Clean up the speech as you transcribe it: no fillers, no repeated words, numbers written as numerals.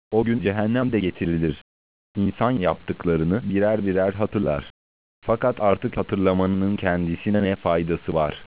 O gün cehennem de getirilir. İnsan yaptıklarını birer birer hatırlar. Fakat artık hatırlamanın kendisine ne faydası var?